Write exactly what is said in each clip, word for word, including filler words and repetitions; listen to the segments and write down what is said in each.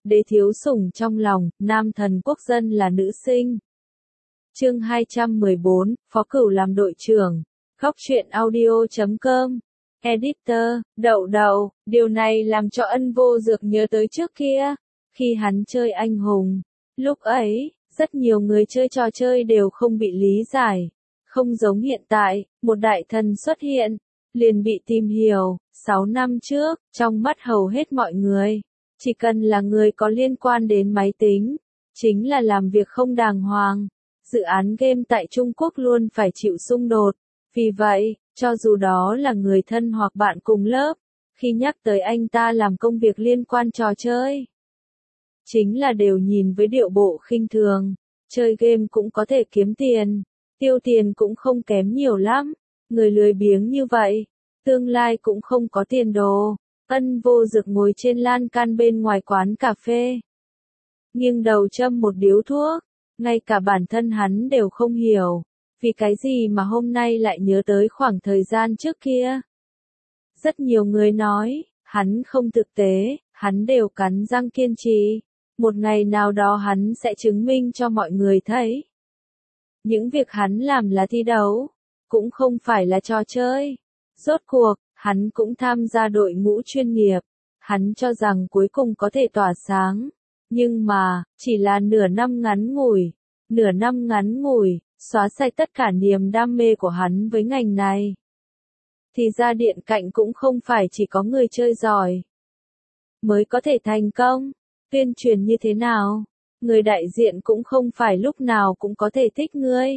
đế thiếu sủng trong lòng, nam thần quốc dân là nữ sinh. Chương hai trăm mười bốn, Phó Cửu làm đội trưởng. Góc truyện audio chấm com. Editor, đậu đậu, điều này làm cho Ân Vô Dược nhớ tới trước kia, khi hắn chơi anh hùng. Lúc ấy, rất nhiều người chơi trò chơi đều không bị lý giải. Không giống hiện tại, một đại thần xuất hiện, liền bị tìm hiểu. Sáu năm trước, trong mắt hầu hết mọi người, chỉ cần là người có liên quan đến máy tính, chính là làm việc không đàng hoàng. Dự án game tại Trung Quốc luôn phải chịu xung đột. Vì vậy, cho dù đó là người thân hoặc bạn cùng lớp, khi nhắc tới anh ta làm công việc liên quan trò chơi, chính là đều nhìn với điệu bộ khinh thường. Chơi game cũng có thể kiếm tiền, tiêu tiền cũng không kém nhiều lắm. Người lười biếng như vậy, tương lai cũng không có tiền đồ. Ân Vô Dược ngồi trên lan can bên ngoài quán cà phê, nghiêng đầu châm một điếu thuốc. Ngay cả bản thân hắn đều không hiểu, vì cái gì mà hôm nay lại nhớ tới khoảng thời gian trước kia. Rất nhiều người nói, hắn không thực tế, hắn đều cắn răng kiên trì. Một ngày nào đó hắn sẽ chứng minh cho mọi người thấy. Những việc hắn làm là thi đấu, cũng không phải là trò chơi. Rốt cuộc, hắn cũng tham gia đội ngũ chuyên nghiệp. Hắn cho rằng cuối cùng có thể tỏa sáng. Nhưng mà, chỉ là nửa năm ngắn ngủi, nửa năm ngắn ngủi, xóa sạch tất cả niềm đam mê của hắn với ngành này. Thì ra điện cạnh cũng không phải chỉ có người chơi giỏi mới có thể thành công. Tuyên truyền như thế nào, người đại diện cũng không phải lúc nào cũng có thể thích ngươi.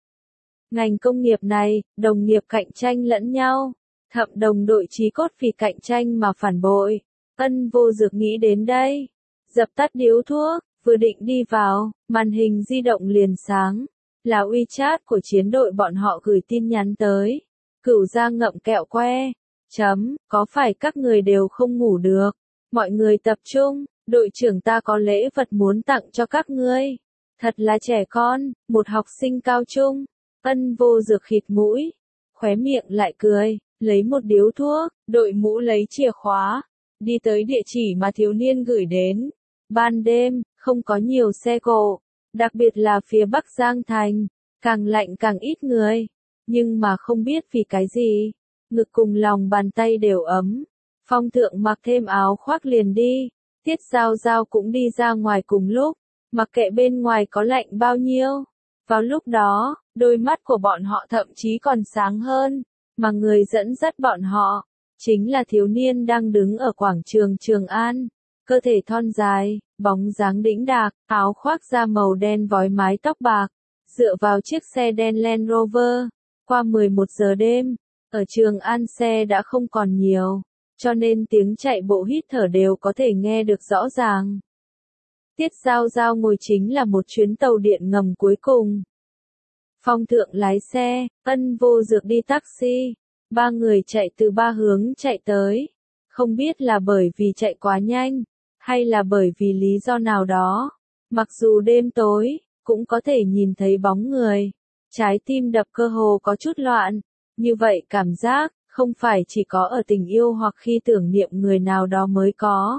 Ngành công nghiệp này, đồng nghiệp cạnh tranh lẫn nhau, thậm đồng đội chí cốt vì cạnh tranh mà phản bội. Ân Vô Dược nghĩ đến đây, dập tắt điếu thuốc, vừa định đi vào, màn hình di động liền sáng. Là WeChat của chiến đội bọn họ gửi tin nhắn tới. Cửu gia ngậm kẹo que. Chấm, có phải các người đều không ngủ được? Mọi người tập trung, đội trưởng ta có lễ vật muốn tặng cho các ngươi. Thật là trẻ con, một học sinh cao trung. Ân Vô Dược khịt mũi, khóe miệng lại cười, lấy một điếu thuốc, đội mũ lấy chìa khóa, đi tới địa chỉ mà thiếu niên gửi đến. Ban đêm, không có nhiều xe cộ, đặc biệt là phía Bắc Giang Thành, càng lạnh càng ít người. Nhưng mà không biết vì cái gì, ngực cùng lòng bàn tay đều ấm. Phong Thượng mặc thêm áo khoác liền đi, Tiết Giao Giao cũng đi ra ngoài cùng lúc, mặc kệ bên ngoài có lạnh bao nhiêu. Vào lúc đó, đôi mắt của bọn họ thậm chí còn sáng hơn, mà người dẫn dắt bọn họ, chính là thiếu niên đang đứng ở quảng trường Trường An. Cơ thể thon dài, bóng dáng đĩnh đạc, áo khoác da màu đen vói mái tóc bạc, dựa vào chiếc xe đen Land Rover. Qua mười một giờ đêm, ở Trường An xe đã không còn nhiều, cho nên tiếng chạy bộ hít thở đều có thể nghe được rõ ràng. Tiết Giao Giao ngồi chính là một chuyến tàu điện ngầm cuối cùng. Phong Thượng lái xe, Ân Vô Dược đi taxi, ba người chạy từ ba hướng chạy tới. Không biết là bởi vì chạy quá nhanh, hay là bởi vì lý do nào đó. Mặc dù đêm tối, cũng có thể nhìn thấy bóng người. Trái tim đập cơ hồ có chút loạn. Như vậy cảm giác, không phải chỉ có ở tình yêu hoặc khi tưởng niệm người nào đó mới có.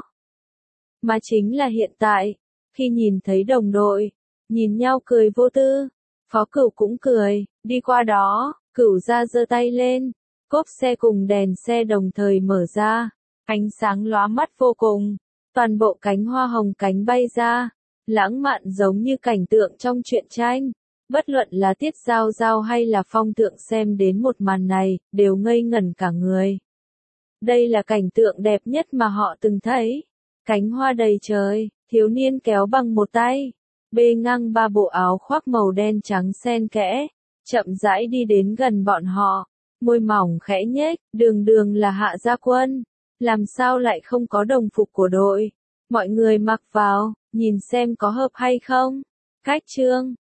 Mà chính là hiện tại, khi nhìn thấy đồng đội, nhìn nhau cười vô tư. Phó Cửu cũng cười, đi qua đó, Cửu ra giơ tay lên. Cốp xe cùng đèn xe đồng thời mở ra. Ánh sáng lóa mắt vô cùng. Toàn bộ cánh hoa hồng cánh bay ra. Lãng mạn giống như cảnh tượng trong truyện tranh. Bất luận là Tiết Giao Giao hay là Phong Thượng xem đến một màn này, đều ngây ngẩn cả người. Đây là cảnh tượng đẹp nhất mà họ từng thấy. Cánh hoa đầy trời, thiếu niên kéo bằng một tay. Bê ngang ba bộ áo khoác màu đen trắng xen kẽ. Chậm rãi đi đến gần bọn họ. Môi mỏng khẽ nhếch, đường đường là Hạ Gia Quân. Làm sao lại không có đồng phục của đội? Mọi người mặc vào, nhìn xem có hợp hay không? Cách chương